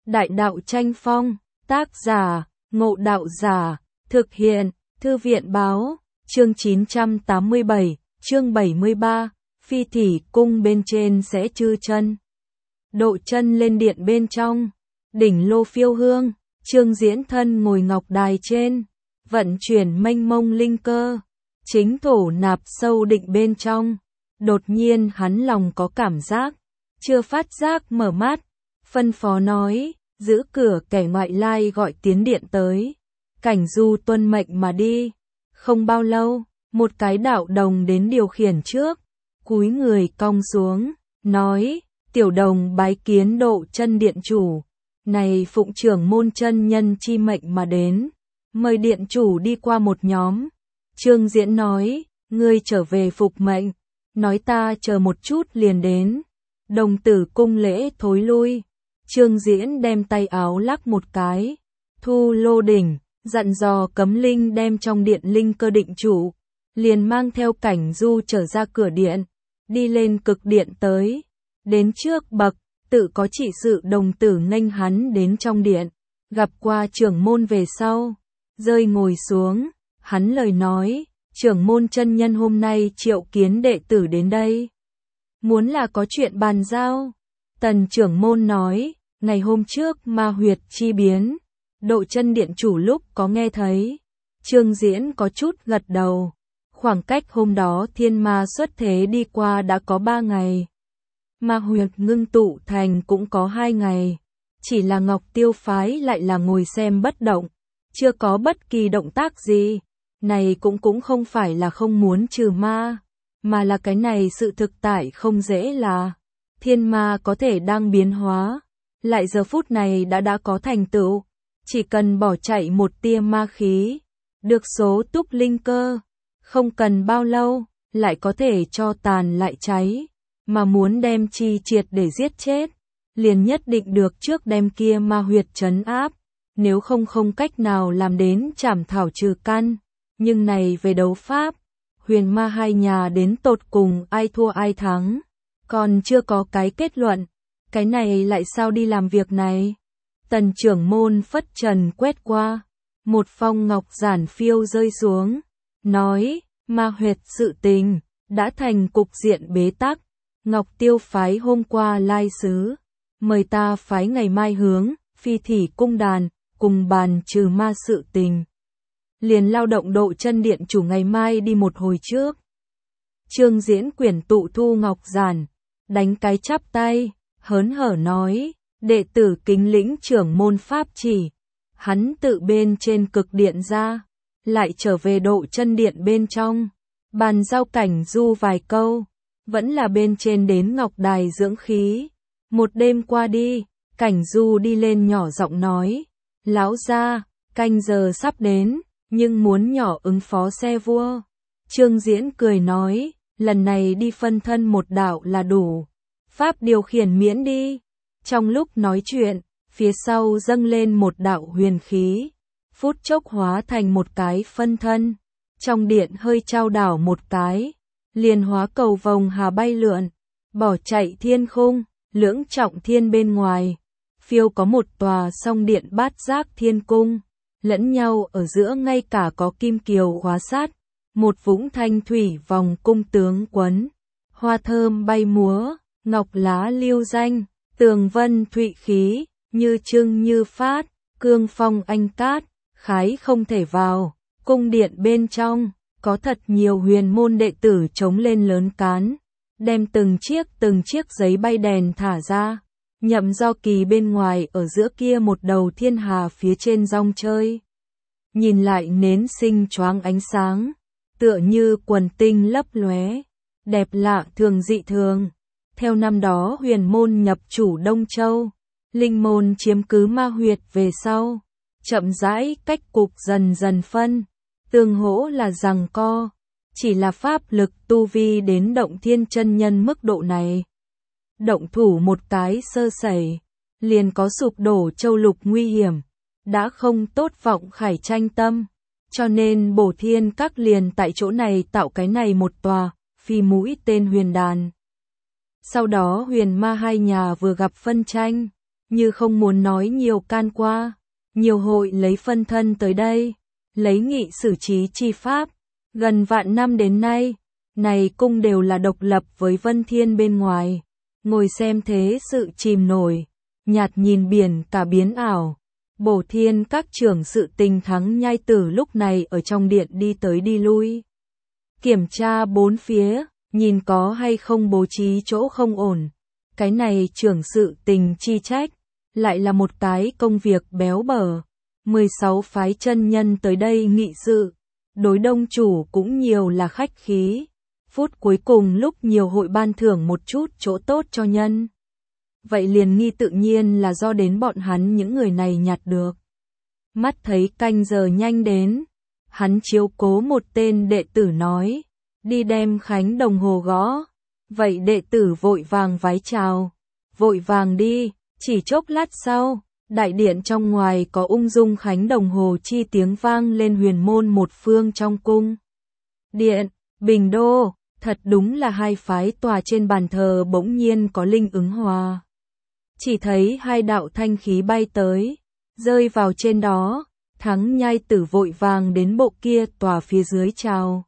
Đại đạo tranh phong, tác giả, Ngộ Đạo Giả, thực hiện, Thư viện báo, chương 987, chương 73, Phi Thỉ Cung bên trên sẽ chư chân. Độ chân lên điện bên trong, đỉnh lô phiêu hương, Trương Diễn thân ngồi ngọc đài trên, vận chuyển mênh mông linh cơ, chính thổ nạp sâu định bên trong. Đột nhiên hắn lòng có cảm giác, chưa phát giác mở mắt, phân phó nói, giữ cửa kẻ ngoại lai gọi tiến điện tới. Cảnh Du tuân mệnh mà đi. Không bao lâu, một cái đạo đồng đến điều khiển trước, cúi người cong xuống, nói, tiểu đồng bái kiến Độ chân điện chủ, này phụng trưởng môn chân nhân chi mệnh mà đến, mời điện chủ đi qua một nhóm. Trương Diễn nói, ngươi trở về phục mệnh, nói ta chờ một chút liền đến. Đồng tử cung lễ thối lui. Trương Diễn đem tay áo lắc một cái, thu lô đỉnh, dặn dò cấm linh đem trong điện linh cơ định chủ, liền mang theo Cảnh Du trở ra cửa điện, đi lên cực điện tới. Đến trước bậc, tự có chỉ sự đồng tử nghênh hắn đến trong điện, gặp qua trưởng môn về sau, rơi ngồi xuống, hắn lời nói, trưởng môn chân nhân hôm nay triệu kiến đệ tử đến đây. Muốn là có chuyện bàn giao. Tần trưởng môn nói, ngày hôm trước ma huyệt chi biến, Độ chân điện chủ lúc có nghe thấy. Trương Diễn có chút gật đầu. Khoảng cách hôm đó thiên ma xuất thế đi qua đã có 3 ngày. Ma huyệt ngưng tụ thành cũng có 2 ngày. Chỉ là Ngọc Tiêu phái lại là ngồi xem bất động, chưa có bất kỳ động tác gì. Này cũng không phải là không muốn trừ ma, mà là cái này sự thực tại không dễ là. Thiên ma có thể đang biến hóa, lại giờ phút này đã có thành tựu. Chỉ cần bỏ chạy một tia ma khí, được số túc linh cơ, không cần bao lâu, lại có thể cho tàn lại cháy. Mà muốn đem chi triệt để giết chết, liền nhất định được trước đem kia ma huyệt trấn áp, nếu không cách nào làm đến trảm thảo trừ căn. Nhưng này về đấu pháp, huyền ma hai nhà đến tột cùng ai thua ai thắng, còn chưa có cái kết luận, cái này lại sao đi làm việc này. Tần trưởng môn phất trần quét qua, một phong ngọc giản phiêu rơi xuống, nói, ma huyệt sự tình, đã thành cục diện bế tắc, Ngọc Tiêu phái hôm qua lai sứ, mời ta phái ngày mai hướng, Phi Thỉ cung đàn, cùng bàn trừ ma sự tình. Liền lao động Độ chân điện chủ ngày mai đi một hồi trước. Trương Diễn quyển tụ thu ngọc giản, đánh cái chắp tay, hớn hở nói, đệ tử kính lĩnh trưởng môn pháp chỉ. Hắn tự bên trên cực điện ra, lại trở về Độ chân điện bên trong, bàn giao Cảnh Du vài câu, vẫn là bên trên đến ngọc đài dưỡng khí. Một đêm qua đi, Cảnh Du đi lên nhỏ giọng nói, lão gia, canh giờ sắp đến, nhưng muốn nhỏ ứng phó xe vua. Trương Diễn cười nói, lần này đi phân thân một đạo là đủ, pháp điều khiển miễn đi. Trong lúc nói chuyện, phía sau dâng lên một đạo huyền khí, phút chốc hóa thành một cái phân thân. Trong điện hơi trao đảo một cái, liền hóa cầu vồng hà bay lượn, bỏ chạy thiên khung. Lưỡng trọng thiên bên ngoài, phiêu có một tòa song điện bát giác thiên cung, lẫn nhau ở giữa ngay cả có kim kiều khóa sát, một vũng thanh thủy vòng cung tướng quấn, hoa thơm bay múa, ngọc lá lưu danh, tường vân thụy khí, như trưng như phát, cương phong anh cát, khái không thể vào. Cung điện bên trong, có thật nhiều huyền môn đệ tử chống lên lớn cán, đem từng chiếc giấy bay đèn thả ra. Nhậm Do Kỳ bên ngoài ở giữa kia một đầu thiên hà phía trên rong chơi. Nhìn lại nến sinh choáng ánh sáng, tựa như quần tinh lấp lóe, đẹp lạ thường dị thường. Theo năm đó huyền môn nhập chủ Đông Châu, linh môn chiếm cứ ma huyệt về sau, chậm rãi cách cục dần dần phân, tương hỗ là giằng co. Chỉ là pháp lực tu vi đến động thiên chân nhân mức độ này, động thủ một cái sơ sẩy, liền có sụp đổ châu lục nguy hiểm, đã không tốt vọng khải tranh tâm, cho nên Bổ Thiên Các liền tại chỗ này tạo cái này một tòa phi mũi tên huyền đàn. Sau đó huyền ma hai nhà vừa gặp phân tranh, như không muốn nói nhiều can qua. Nhiều hội lấy phân thân tới đây, lấy nghị xử trí chi pháp. Gần vạn năm đến nay, này cung đều là độc lập với Vân Thiên bên ngoài. Ngồi xem thế sự chìm nổi, nhạt nhìn biển cả biến ảo. Bổ Thiên các trưởng sự tình Thắng Nhai Tử lúc này ở trong điện đi tới đi lui. Kiểm tra bốn phía, nhìn có hay không bố trí chỗ không ổn. Cái này trưởng sự tình chi trách, lại là một cái công việc béo bở. 16 phái chân nhân tới đây nghị sự, đối đông chủ cũng nhiều là khách khí. Phút cuối cùng lúc nhiều hội ban thưởng một chút chỗ tốt cho nhân. Vậy liền nghi tự nhiên là do đến bọn hắn những người này nhặt được. Mắt thấy canh giờ nhanh đến, hắn chiếu cố một tên đệ tử nói, đi đem khánh đồng hồ gõ. Vậy đệ tử vội vàng vái chào, vội vàng đi, chỉ chốc lát sau, đại điện trong ngoài có ung dung khánh đồng hồ chi tiếng vang lên huyền môn một phương trong cung. Điện, Bình Đô, thật đúng là hai phái tòa trên bàn thờ bỗng nhiên có linh ứng hòa. Chỉ thấy hai đạo thanh khí bay tới, rơi vào trên đó, Thắng Nhai Tử vội vàng đến bộ kia tòa phía dưới chào.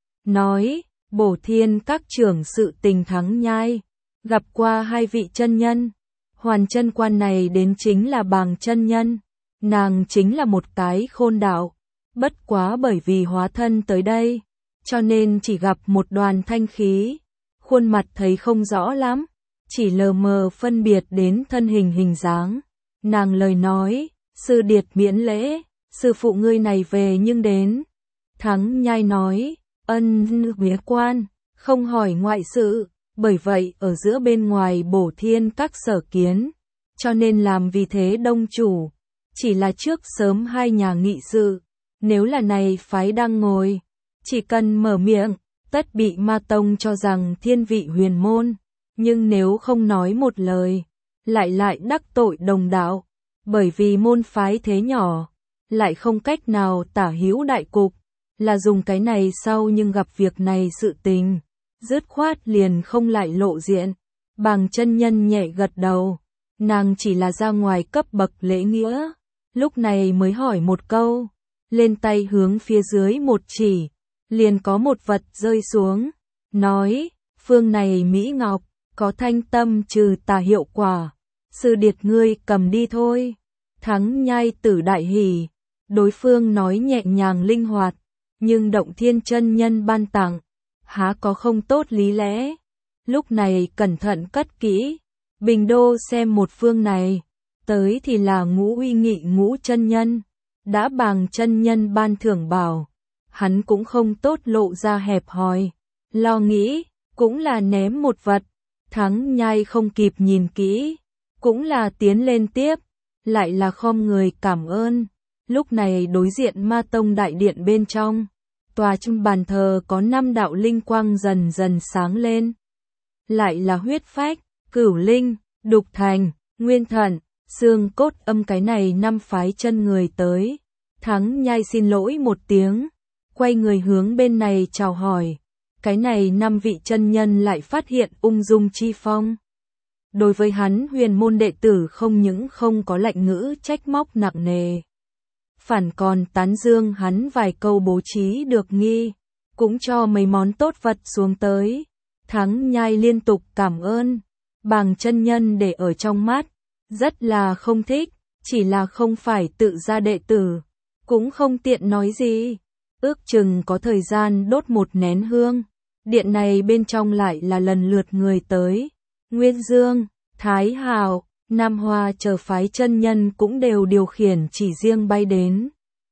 Nói, Bổ Thiên các trưởng sự tình Thắng Nhai, gặp qua hai vị chân nhân. Hoàn chân quan này đến chính là Bàng chân nhân, nàng chính là một cái khôn đạo, bất quá bởi vì hóa thân tới đây, cho nên chỉ gặp một đoàn thanh khí, khuôn mặt thấy không rõ lắm, chỉ lờ mờ phân biệt đến thân hình hình dáng. Nàng lời nói, sư điệt miễn lễ, sư phụ ngươi này về nhưng đến. Thắng Nhai nói, ân nghĩa quan, không hỏi ngoại sự. Bởi vậy ở giữa bên ngoài Bổ Thiên các sở kiến, cho nên làm vì thế đông chủ, chỉ là trước sớm hai nhà nghị sự, nếu là này phái đang ngồi, chỉ cần mở miệng, tất bị ma tông cho rằng thiên vị huyền môn, nhưng nếu không nói một lời, lại đắc tội đồng đạo, bởi vì môn phái thế nhỏ, lại không cách nào tả hữu đại cục, là dùng cái này sau nhưng gặp việc này sự tình. Dứt khoát liền không lại lộ diện. Bàng chân nhân nhẹ gật đầu, nàng chỉ là ra ngoài cấp bậc lễ nghĩa, lúc này mới hỏi một câu, lên tay hướng phía dưới một chỉ, liền có một vật rơi xuống, nói, phương này Mỹ Ngọc, có thanh tâm trừ tà hiệu quả, sư điệt ngươi cầm đi thôi. Thắng Nhai Tử đại hỉ, đối phương nói nhẹ nhàng linh hoạt, nhưng Động Thiên chân nhân ban tặng, há có không tốt lý lẽ. Lúc này cẩn thận cất kỹ, Bình Đô xem một phương này, tới thì là Ngũ Uy Nghị Ngũ chân nhân, đã Bàng chân nhân ban thưởng bảo, hắn cũng không tốt lộ ra hẹp hòi, lo nghĩ, cũng là ném một vật. Thắng Nhai không kịp nhìn kỹ, cũng là tiến lên tiếp, lại là khom người cảm ơn. Lúc này đối diện Ma Tông đại điện bên trong, tòa trong bàn thờ có 5 đạo linh quang dần dần sáng lên. Lại là huyết phách, cửu linh, đục thành, nguyên thận, xương cốt âm cái này 5 phái chân người tới. Thắng Nhai xin lỗi một tiếng, quay người hướng bên này chào hỏi. Cái này 5 vị chân nhân lại phát hiện ung dung chi phong. Đối với hắn huyền môn đệ tử không những không có lạnh ngữ trách móc nặng nề, phản còn tán dương hắn vài câu bố trí được nghi, cũng cho mấy món tốt vật xuống tới. Thắng Nhai liên tục cảm ơn, Bàng chân nhân để ở trong mắt, rất là không thích, chỉ là không phải tự ra đệ tử, cũng không tiện nói gì. Ước chừng có thời gian đốt một nén hương, điện này bên trong lại là lần lượt người tới. Nguyên Dương, Thái Hào, Nam Hoa chờ phái chân nhân cũng đều điều khiển chỉ riêng bay đến.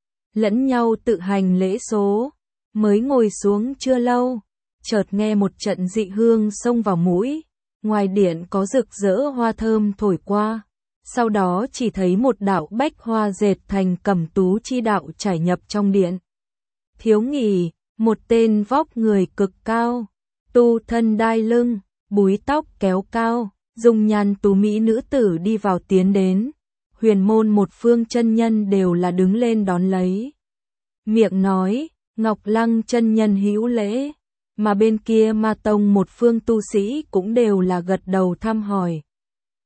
Lẫn nhau tự hành lễ số, mới ngồi xuống chưa lâu, chợt nghe một trận dị hương xông vào mũi, ngoài điện có rực rỡ hoa thơm thổi qua, sau đó chỉ thấy một đạo bách hoa dệt thành cẩm tú chi đạo trải nhập trong điện. Thiếu nghỉ, một tên vóc người cực cao, tu thân đai lưng, búi tóc kéo cao, dung nhan tú mỹ nữ tử đi vào tiến đến. Huyền môn một phương chân nhân đều là đứng lên đón lấy. Miệng nói, Ngọc Lăng chân nhân hữu lễ, mà bên kia Ma Tông một phương tu sĩ cũng đều là gật đầu thăm hỏi.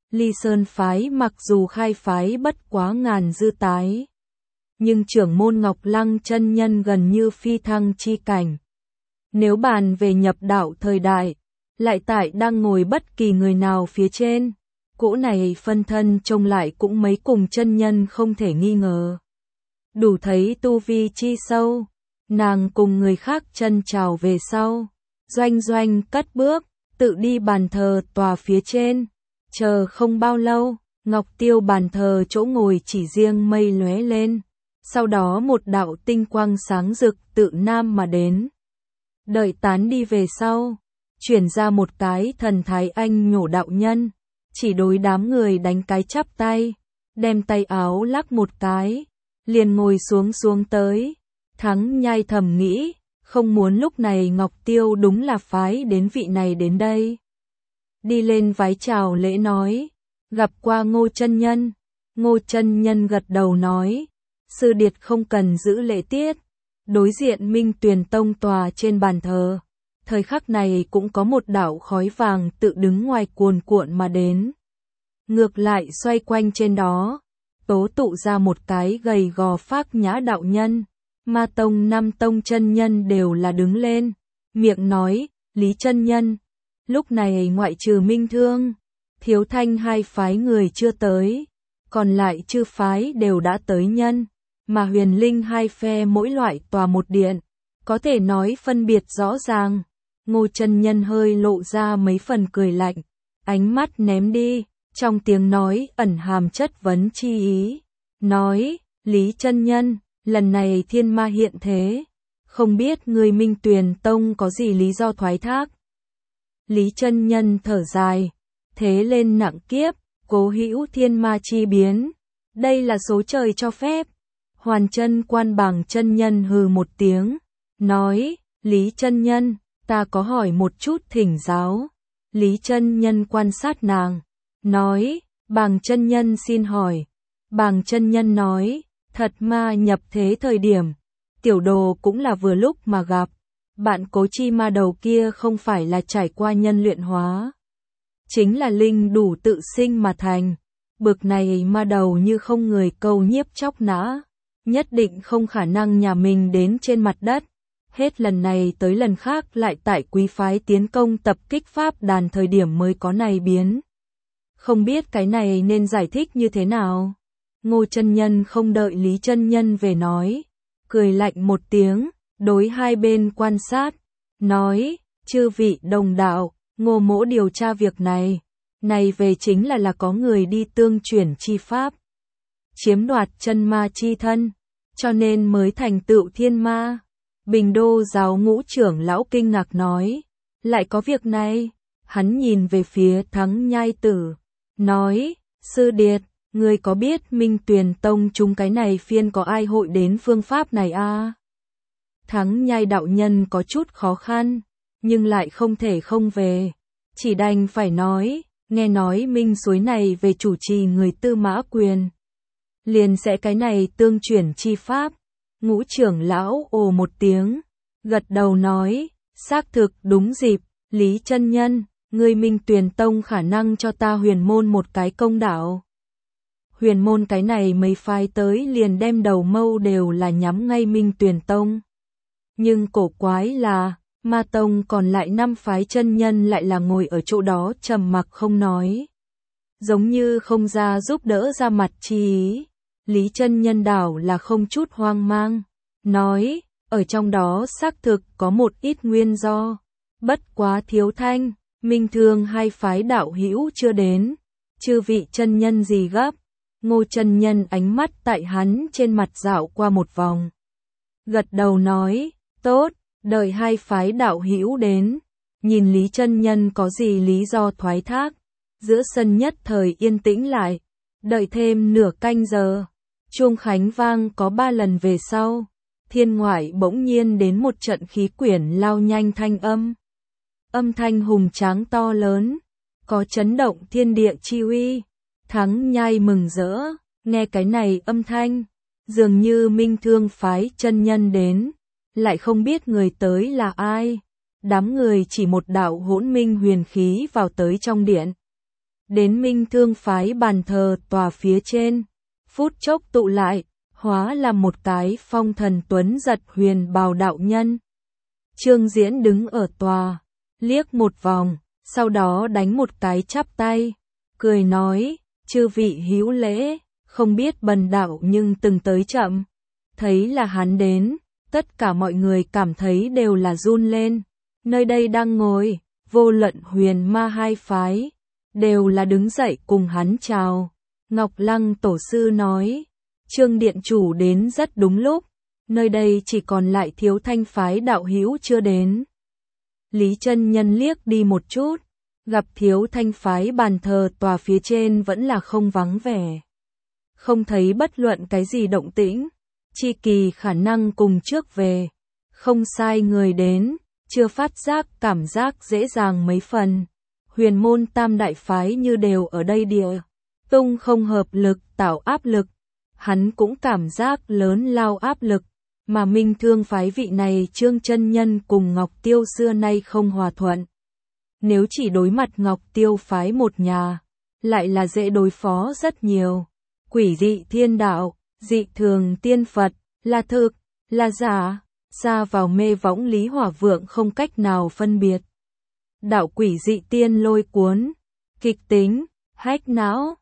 Ly Sơn phái mặc dù khai phái bất quá ngàn dư tái, nhưng trưởng môn Ngọc Lăng chân nhân gần như phi thăng chi cảnh. Nếu bàn về nhập đạo thời đại, lại tại đang ngồi bất kỳ người nào phía trên, cỗ này phân thân trông lại cũng mấy cùng chân nhân không thể nghi ngờ. Đủ thấy tu vi chi sâu, nàng cùng người khác chân chào về sau, doanh doanh cất bước, tự đi bàn thờ tòa phía trên, chờ không bao lâu, Ngọc Tiêu bàn thờ chỗ ngồi chỉ riêng mây lóe lên, sau đó một đạo tinh quang sáng rực tự nam mà đến. Đợi tán đi về sau, chuyển ra một cái thần thái anh nhổ đạo nhân, chỉ đối đám người đánh cái chắp tay, đem tay áo lắc một cái, liền ngồi xuống tới. Thắng Nhai thầm nghĩ, không muốn lúc này Ngọc Tiêu đúng là phái đến vị này đến đây. Đi lên vái chào lễ nói, gặp qua Ngô chân nhân. Ngô chân nhân gật đầu nói, sư điệt không cần giữ lễ tiết. Đối diện Minh Tuyền Tông tòa trên bàn thờ, thời khắc này cũng có một đạo khói vàng tự đứng ngoài cuồn cuộn mà đến. Ngược lại xoay quanh trên đó, tố tụ ra một cái gầy gò phác nhã đạo nhân. Ma tông năm tông chân nhân đều là đứng lên, miệng nói, Lý chân nhân. Lúc này ngoại trừ Minh Thương, Thiếu Thanh hai phái người chưa tới, còn lại chư phái đều đã tới nhân, mà Huyền Linh hai phe mỗi loại tòa một điện, có thể nói phân biệt rõ ràng. Ngô chân nhân hơi lộ ra mấy phần cười lạnh, ánh mắt ném đi, trong tiếng nói ẩn hàm chất vấn chi ý, nói, Lý chân nhân, lần này thiên ma hiện thế, không biết người Minh Tuyền Tông có gì lý do thoái thác. Lý chân nhân thở dài, thế lên nặng kiếp, cố hữu thiên ma chi biến, đây là số trời cho phép. Hoàn Chân Quan Bàng chân nhân hừ một tiếng, nói, Lý chân nhân, ta có hỏi một chút thỉnh giáo. Lý chân nhân quan sát nàng, nói, Bàng chân nhân xin hỏi. Bàng chân nhân nói, thật ma nhập thế thời điểm, tiểu đồ cũng là vừa lúc mà gặp. Bạn Cố Chi ma đầu kia không phải là trải qua nhân luyện hóa, chính là linh đủ tự sinh mà thành. Bực này ma đầu như không người câu nhiếp chóc nã, nhất định không khả năng nhà mình đến trên mặt đất. Hết lần này tới lần khác lại tại quý phái tiến công tập kích pháp đàn thời điểm mới có này biến. Không biết cái này nên giải thích như thế nào. Ngô chân nhân không đợi Lý chân nhân về nói, cười lạnh một tiếng, đối hai bên quan sát, nói, chư vị đồng đạo, Ngô mỗ điều tra việc này, này về chính là có người đi tương chuyển chi pháp, chiếm đoạt chân ma chi thân, cho nên mới thành tựu thiên ma. Bình Đô giáo ngũ trưởng lão kinh ngạc nói, lại có việc này. Hắn nhìn về phía Thắng Nhai Tử, nói, sư điệt, ngươi có biết Minh Tuyền Tông chúng cái này phiên có ai hội đến phương pháp này a? Thắng Nhai đạo nhân có chút khó khăn, nhưng lại không thể không về, chỉ đành phải nói, nghe nói Minh suối này về chủ trì người Tư Mã Quyền, liền sẽ cái này tương chuyển chi pháp. Ngũ trưởng lão ồ một tiếng, gật đầu nói, xác thực đúng dịp, Lý chân nhân, ngươi Minh Tuyền Tông khả năng cho ta huyền môn một cái công đạo. Huyền môn cái này mấy phái tới liền đem đầu mâu đều là nhắm ngay Minh Tuyền Tông. Nhưng cổ quái là, Ma Tông còn lại 5 phái chân nhân lại là ngồi ở chỗ đó trầm mặc không nói. Giống như không ra giúp đỡ ra mặt chi ý. Lý chân nhân đảo là không chút hoang mang, nói, ở trong đó xác thực có một ít nguyên do, bất quá Thiếu Thanh, Minh Thương hai phái đạo hữu chưa đến, chư vị chân nhân gì gấp. Ngô chân nhân ánh mắt tại hắn trên mặt dạo qua một vòng, gật đầu nói, tốt, đợi hai phái đạo hữu đến, nhìn Lý chân nhân có gì lý do thoái thác. Giữa sân nhất thời yên tĩnh lại, đợi thêm nửa canh giờ. Chuông khánh vang có 3 lần về sau, thiên ngoại bỗng nhiên đến một trận khí quyển lao nhanh thanh âm. Âm thanh hùng tráng to lớn, có chấn động thiên địa chi uy. Thắng Nhai mừng rỡ, nghe cái này âm thanh, dường như Minh Thương phái chân nhân đến, lại không biết người tới là ai. Đám người chỉ một đạo hỗn minh huyền khí vào tới trong điện. đến Minh Thương phái bàn thờ tòa phía trên, phút chốc tụ lại, hóa là một cái phong thần tuấn giật huyền bào đạo nhân. Trương Diễn đứng ở tòa, liếc một vòng, sau đó đánh một cái chắp tay, cười nói, chư vị hữu lễ, không biết bần đạo nhưng từng tới chậm. Thấy là hắn đến, tất cả mọi người cảm thấy đều là run lên. Nơi đây đang ngồi, vô luận huyền ma hai phái, đều là đứng dậy cùng hắn chào. Ngọc Lăng tổ sư nói, Trương điện chủ đến rất đúng lúc, nơi đây chỉ còn lại Thiếu Thanh phái đạo hữu chưa đến. Lý chân nhân liếc đi một chút, gặp Thiếu Thanh phái bàn thờ tòa phía trên vẫn là không vắng vẻ. Không thấy bất luận cái gì động tĩnh, chi kỳ khả năng cùng trước về. Không sai người đến, chưa phát giác cảm giác dễ dàng mấy phần. Huyền môn tam đại phái như đều ở đây địa. Tung không hợp lực tạo áp lực. Hắn cũng cảm giác lớn lao áp lực. Mà Minh Thương phái vị này Trương chân nhân cùng Ngọc Tiêu xưa nay không hòa thuận. Nếu chỉ đối mặt Ngọc Tiêu phái một nhà, lại là dễ đối phó rất nhiều. Quỷ dị thiên đạo, dị thường tiên Phật, là thực, là giả, xa vào mê võng Lý Hỏa Vượng không cách nào phân biệt. Đạo quỷ dị tiên lôi cuốn, kịch tính, hách não,